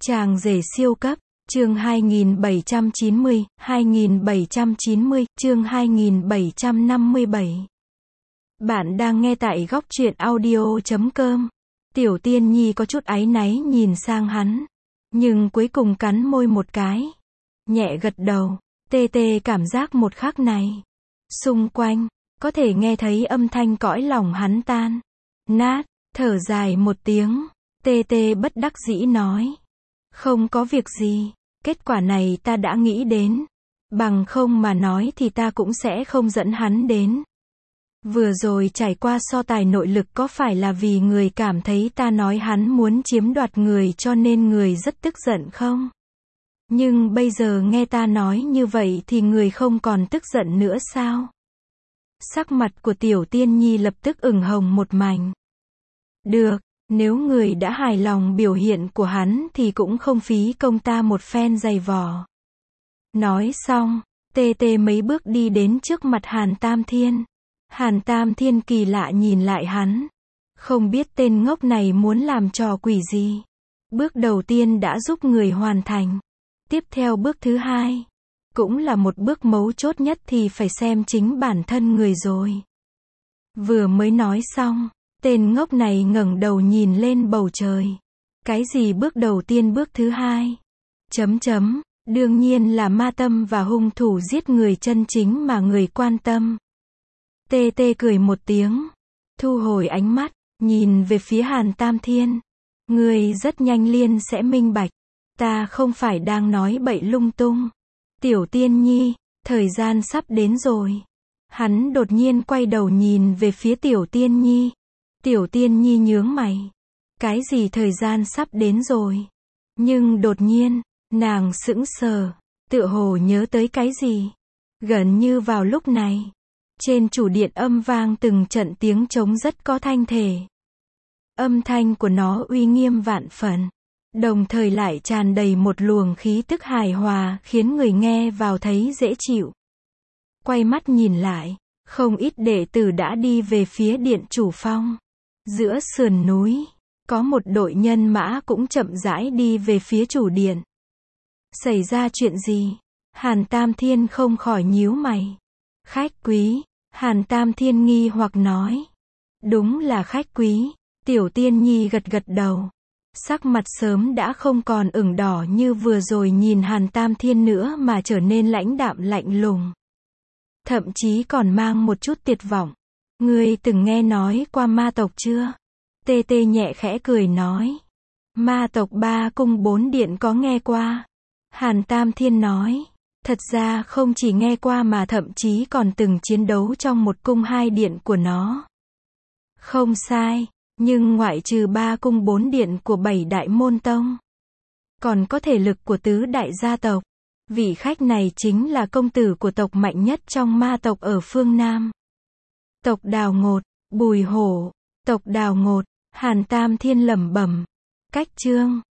Chàng rể siêu cấp, chương 2790, chương 2757. Bạn đang nghe tại góc truyện audio.com. Tiểu Tiên Nhi có chút áy náy nhìn sang hắn, nhưng cuối cùng cắn môi một cái, nhẹ gật đầu. Tê tê cảm giác một khắc này, xung quanh, có thể nghe thấy âm thanh cõi lòng hắn tan nát, thở dài một tiếng. Tê tê bất đắc dĩ nói, không có việc gì, kết quả này ta đã nghĩ đến, bằng không mà nói thì ta cũng sẽ không dẫn hắn đến. Vừa rồi trải qua so tài nội lực có phải là vì người cảm thấy ta nói hắn muốn chiếm đoạt người cho nên người rất tức giận không? Nhưng bây giờ nghe ta nói như vậy thì người không còn tức giận nữa sao? Sắc mặt của Tiểu Tiên Nhi lập tức ửng hồng một mảnh. Được, nếu người đã hài lòng biểu hiện của hắn thì cũng không phí công ta một phen giày vò. Nói xong, tê tê mấy bước đi đến trước mặt Hàn Tam Thiên. Hàn Tam Thiên kỳ lạ nhìn lại hắn, không biết tên ngốc này muốn làm trò quỷ gì. Bước đầu tiên đã giúp người hoàn thành. Tiếp theo bước thứ hai, cũng là một bước mấu chốt nhất thì phải xem chính bản thân người rồi. Vừa mới nói xong, tên ngốc này ngẩng đầu nhìn lên bầu trời. Cái gì bước đầu tiên bước thứ hai? Đương nhiên là ma tâm và hung thủ giết người chân chính mà người quan tâm. Tê tê cười một tiếng, thu hồi ánh mắt, nhìn về phía Hàn Tam Thiên. Người rất nhanh liền sẽ minh bạch, ta không phải đang nói bậy lung tung. Tiểu Tiên Nhi, thời gian sắp đến rồi. Hắn đột nhiên quay đầu nhìn về phía Tiểu Tiên Nhi. Tiểu Tiên Nhi nhướng mày. Cái gì thời gian sắp đến rồi? Nhưng đột nhiên, nàng sững sờ, tựa hồ nhớ tới cái gì. Gần như vào lúc này, trên chủ điện âm vang từng trận tiếng trống rất có thanh thể. Âm thanh của nó uy nghiêm vạn phần, đồng thời lại tràn đầy một luồng khí tức hài hòa khiến người nghe vào thấy dễ chịu. Quay mắt nhìn lại, không ít đệ tử đã đi về phía điện chủ phong. Giữa sườn núi, có một đội nhân mã cũng chậm rãi đi về phía chủ điện. Xảy ra chuyện gì? Hàn Tam Thiên không khỏi nhíu mày. Khách quý, Hàn Tam Thiên nghi hoặc nói. Đúng là khách quý. Tiểu Tiên Nhi gật gật đầu. Sắc mặt sớm đã không còn ửng đỏ như vừa rồi nhìn Hàn Tam Thiên nữa mà trở nên lãnh đạm lạnh lùng. Thậm chí còn mang một chút tuyệt vọng. Ngươi từng nghe nói qua ma tộc chưa? Tê tê nhẹ khẽ cười nói. Ma tộc 3 cung 4 điện có nghe qua. Hàn Tam Thiên nói. Thật ra không chỉ nghe qua mà thậm chí còn từng chiến đấu trong một cung 2 điện của nó. Không sai, nhưng ngoại trừ 3 cung 4 điện của 7 đại môn tông, còn có thể lực của tứ đại gia tộc. Vị khách này chính là công tử của tộc mạnh nhất trong ma tộc ở phương Nam. Tộc Đào Ngột, Bùi Hổ, tộc Đào Ngột. Hàn Tam Thiên lẩm bẩm. Cách chương